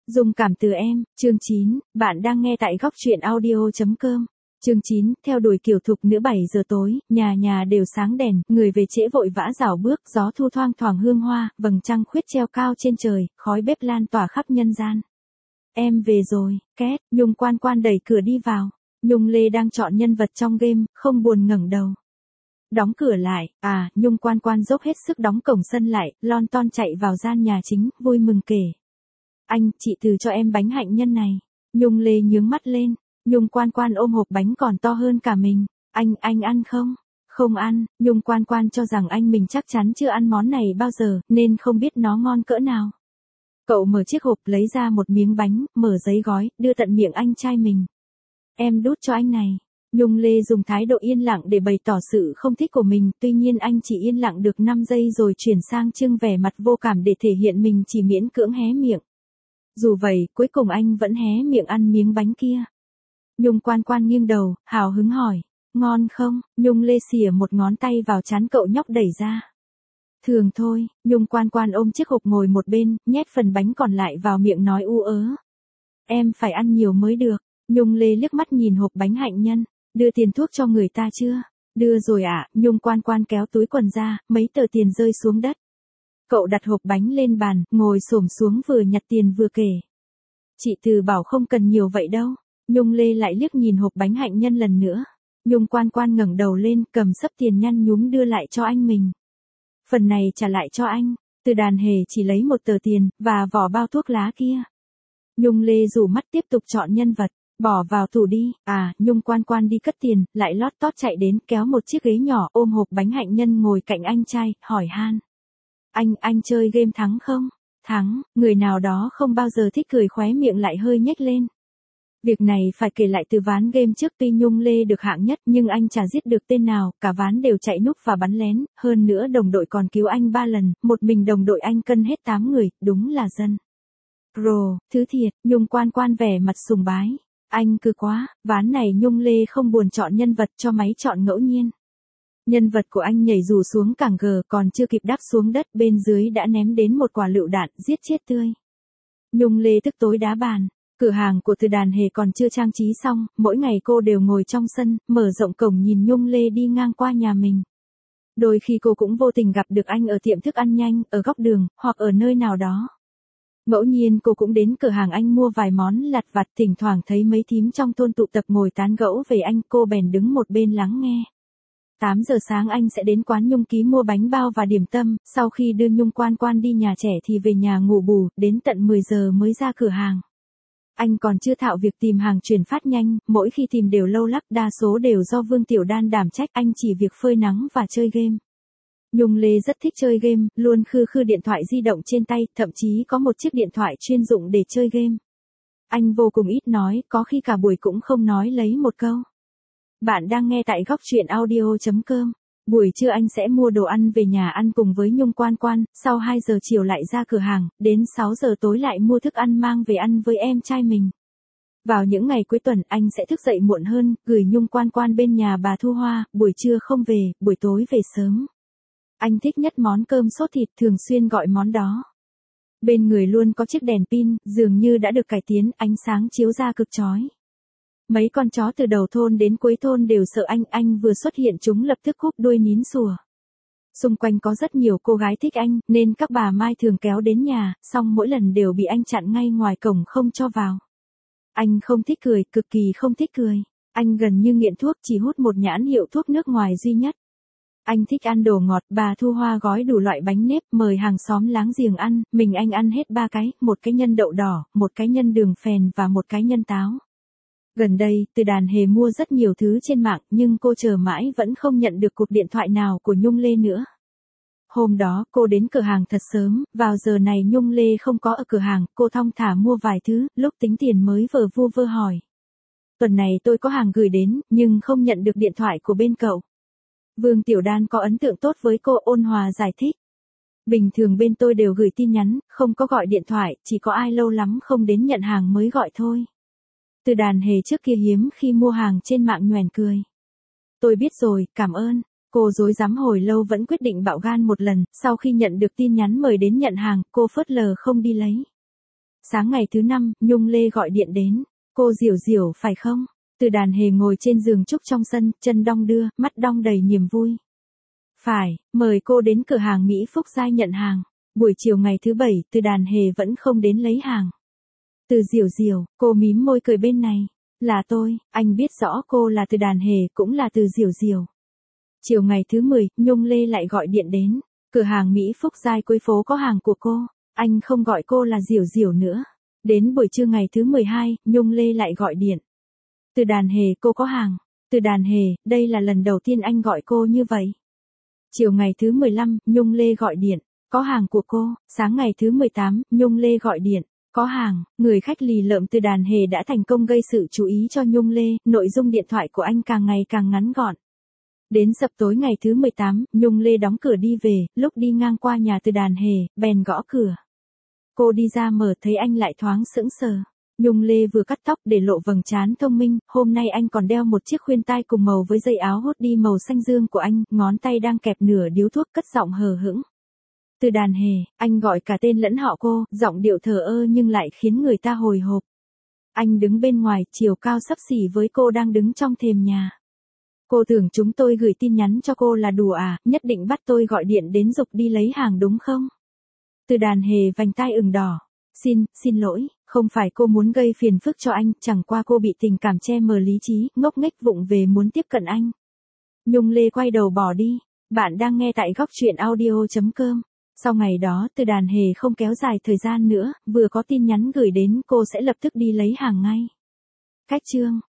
Dung cảm từ em, chương 9, bạn đang nghe tại góc truyện audio.com. Chương 9, theo đuổi kiểu thục nữ 7 giờ tối, nhà nhà đều sáng đèn, người về trễ vội vã rảo bước, gió thu thoang thoảng hương hoa, vầng trăng khuyết treo cao trên trời, khói bếp lan tỏa khắp nhân gian. Em về rồi, két, Nhung Quan Quan đẩy cửa đi vào. Nhung Lê đang chọn nhân vật trong game, không buồn ngẩng đầu. Đóng cửa lại, Nhung Quan Quan dốc hết sức đóng cổng sân lại, lon ton chạy vào gian nhà chính, vui mừng kể. Anh, chị từ cho em bánh hạnh nhân này. Nhung Lê nhướng mắt lên. Nhung Quan Quan ôm hộp bánh còn to hơn cả mình. Anh ăn không? Không ăn. Nhung Quan Quan cho rằng anh mình chắc chắn chưa ăn món này bao giờ, nên không biết nó ngon cỡ nào. Cậu mở chiếc hộp lấy ra một miếng bánh, mở giấy gói, đưa tận miệng anh trai mình. Em đút cho anh này. Nhung Lê dùng thái độ yên lặng để bày tỏ sự không thích của mình, tuy nhiên anh chỉ yên lặng được 5 giây rồi chuyển sang trưng vẻ mặt vô cảm để thể hiện mình chỉ miễn cưỡng hé miệng. Dù vậy, cuối cùng anh vẫn hé miệng ăn miếng bánh kia. Nhung Quan Quan nghiêng đầu, hào hứng hỏi, ngon không? Nhung Lê xỉa một ngón tay vào trán cậu nhóc đẩy ra. Thường thôi. Nhung Quan Quan ôm chiếc hộp ngồi một bên, nhét phần bánh còn lại vào miệng nói u ớ. Em phải ăn nhiều mới được. Nhung Lê liếc mắt nhìn hộp bánh hạnh nhân, đưa tiền thuốc cho người ta chưa? Đưa rồi ạ. Nhung Quan Quan kéo túi quần ra, mấy tờ tiền rơi xuống đất. Cậu đặt hộp bánh lên bàn, ngồi xổm xuống vừa nhặt tiền vừa kể. Chị Từ bảo không cần nhiều vậy đâu. Nhung Lê lại liếc nhìn hộp bánh hạnh nhân lần nữa. Nhung Quan Quan ngẩng đầu lên, cầm xấp tiền nhăn nhúm đưa lại cho anh mình. Phần này trả lại cho anh. Từ Đàn Hề chỉ lấy một tờ tiền, và vỏ bao thuốc lá kia. Nhung Lê rủ mắt tiếp tục chọn nhân vật. Bỏ vào tủ đi. Nhung Quan Quan đi cất tiền, lại lót tót chạy đến, kéo một chiếc ghế nhỏ, ôm hộp bánh hạnh nhân ngồi cạnh anh trai, hỏi han. Anh chơi game thắng không? Thắng. Người nào đó không bao giờ thích cười khóe miệng lại hơi nhếch lên. Việc này phải kể lại từ ván game trước, tuy Nhung Lê được hạng nhất nhưng anh chả giết được tên nào, cả ván đều chạy núp và bắn lén, hơn nữa đồng đội còn cứu anh 3 lần, một mình đồng đội anh cân hết 8 người, đúng là dân. Pro, thứ thiệt. Nhung Quan Quan vẻ mặt sùng bái. Anh cứ quá, ván này Nhung Lê không buồn chọn nhân vật cho máy chọn ngẫu nhiên. Nhân vật của anh nhảy dù xuống cảng gờ, còn chưa kịp đáp xuống đất, bên dưới đã ném đến một quả lựu đạn, giết chết tươi. Nhung Lê tức tối đá bàn. Cửa hàng của Từ Đàn Hề còn chưa trang trí xong, mỗi ngày cô đều ngồi trong sân, mở rộng cổng nhìn Nhung Lê đi ngang qua nhà mình. Đôi khi cô cũng vô tình gặp được anh ở tiệm thức ăn nhanh, ở góc đường, hoặc ở nơi nào đó. Ngẫu nhiên cô cũng đến cửa hàng anh mua vài món lặt vặt, thỉnh thoảng thấy mấy thím trong thôn tụ tập ngồi tán gẫu về anh, cô bèn đứng một bên lắng nghe. 8 giờ sáng anh sẽ đến quán Nhung Ký mua bánh bao và điểm tâm, sau khi đưa Nhung Quan Quan đi nhà trẻ thì về nhà ngủ bù, đến tận 10 giờ mới ra cửa hàng. Anh còn chưa thạo việc tìm hàng chuyển phát nhanh, mỗi khi tìm đều lâu lắc, đa số đều do Vương Tiểu Đan đảm trách, anh chỉ việc phơi nắng và chơi game. Nhung Lê rất thích chơi game, luôn khư điện thoại di động trên tay, thậm chí có một chiếc điện thoại chuyên dụng để chơi game. Anh vô cùng ít nói, có khi cả buổi cũng không nói lấy một câu. Bạn đang nghe tại góc truyện audio.com. Buổi trưa anh sẽ mua đồ ăn về nhà ăn cùng với Nhung Quan Quan, sau 2 giờ chiều lại ra cửa hàng, đến 6 giờ tối lại mua thức ăn mang về ăn với em trai mình. Vào những ngày cuối tuần anh sẽ thức dậy muộn hơn, gửi Nhung Quan Quan bên nhà bà Thu Hoa, buổi trưa không về, buổi tối về sớm. Anh thích nhất món cơm sốt thịt, thường xuyên gọi món đó. Bên người luôn có chiếc đèn pin, dường như đã được cải tiến, ánh sáng chiếu ra cực chói. Mấy con chó từ đầu thôn đến cuối thôn đều sợ anh vừa xuất hiện chúng lập tức cúp đuôi nín sủa. Xung quanh có rất nhiều cô gái thích anh, nên các bà Mai thường kéo đến nhà, song mỗi lần đều bị anh chặn ngay ngoài cổng không cho vào. Anh không thích cười, cực kỳ không thích cười. Anh gần như nghiện thuốc, chỉ hút một nhãn hiệu thuốc nước ngoài duy nhất. Anh thích ăn đồ ngọt, bà Thu Hoa gói đủ loại bánh nếp, mời hàng xóm láng giềng ăn, mình anh ăn hết 3 cái, một cái nhân đậu đỏ, một cái nhân đường phèn và một cái nhân táo. Gần đây, Từ Đàn Hề mua rất nhiều thứ trên mạng, nhưng cô chờ mãi vẫn không nhận được cuộc điện thoại nào của Nhung Lê nữa. Hôm đó, cô đến cửa hàng thật sớm, vào giờ này Nhung Lê không có ở cửa hàng, cô thong thả mua vài thứ, lúc tính tiền mới vờ vu vơ hỏi. Tuần này tôi có hàng gửi đến, nhưng không nhận được điện thoại của bên cậu. Vương Tiểu Đan có ấn tượng tốt với cô, ôn hòa giải thích. Bình thường bên tôi đều gửi tin nhắn, không có gọi điện thoại, chỉ có ai lâu lắm không đến nhận hàng mới gọi thôi. Từ Đàn Hề trước kia hiếm khi mua hàng trên mạng nhoẻn cười. Tôi biết rồi, cảm ơn. Cô rối rắm hồi lâu vẫn quyết định bạo gan một lần, sau khi nhận được tin nhắn mời đến nhận hàng, cô phớt lờ không đi lấy. Sáng ngày thứ 5, Nhung Lê gọi điện đến. Cô Diểu Diểu phải không? Từ Đàn Hề ngồi trên giường trúc trong sân, chân đong đưa, mắt đong đầy niềm vui. Phải, mời cô đến cửa hàng Mỹ Phúc Giai nhận hàng. Buổi chiều ngày thứ 7, Từ Đàn Hề vẫn không đến lấy hàng. Từ Diểu Diểu, cô mím môi cười bên này. Là tôi, anh biết rõ cô là Từ Đàn Hề cũng là Từ Diểu Diểu. Chiều ngày thứ 10, Nhung Lê lại gọi điện đến. Cửa hàng Mỹ Phúc Giai cuối phố có hàng của cô. Anh không gọi cô là Diểu Diểu nữa. Đến buổi trưa ngày thứ 12, Nhung Lê lại gọi điện. Từ Đàn Hề, cô có hàng. Từ Đàn Hề, đây là lần đầu tiên anh gọi cô như vậy. Chiều ngày thứ 15, Nhung Lê gọi điện. Có hàng của cô. Sáng ngày thứ 18, Nhung Lê gọi điện. Có hàng. Người khách lì lợm Từ Đàn Hề đã thành công gây sự chú ý cho Nhung Lê. Nội dung điện thoại của anh càng ngày càng ngắn gọn. Đến sập tối ngày thứ 18, Nhung Lê đóng cửa đi về. Lúc đi ngang qua nhà Từ Đàn Hề, bèn gõ cửa. Cô đi ra mở thấy anh lại thoáng sững sờ. Nhung Lê vừa cắt tóc để lộ vầng trán thông minh, hôm nay anh còn đeo một chiếc khuyên tai cùng màu với dây áo hốt đi màu xanh dương của anh, ngón tay đang kẹp nửa điếu thuốc, cất giọng hờ hững. Từ Đàn Hề, anh gọi cả tên lẫn họ cô, giọng điệu thờ ơ nhưng lại khiến người ta hồi hộp. Anh đứng bên ngoài, chiều cao xấp xỉ với cô đang đứng trong thềm nhà. Cô tưởng chúng tôi gửi tin nhắn cho cô là đùa à, nhất định bắt tôi gọi điện đến giục đi lấy hàng đúng không? Từ Đàn Hề vành tai ửng đỏ. Xin lỗi, không phải cô muốn gây phiền phức cho anh, chẳng qua cô bị tình cảm che mờ lý trí, ngốc nghếch vụng về muốn tiếp cận anh. Nhung Lê quay đầu bỏ đi. Bạn đang nghe tại góc truyện audio.com. Sau ngày đó, Từ Đàn Hề không kéo dài thời gian nữa, vừa có tin nhắn gửi đến cô sẽ lập tức đi lấy hàng ngay. Cách chương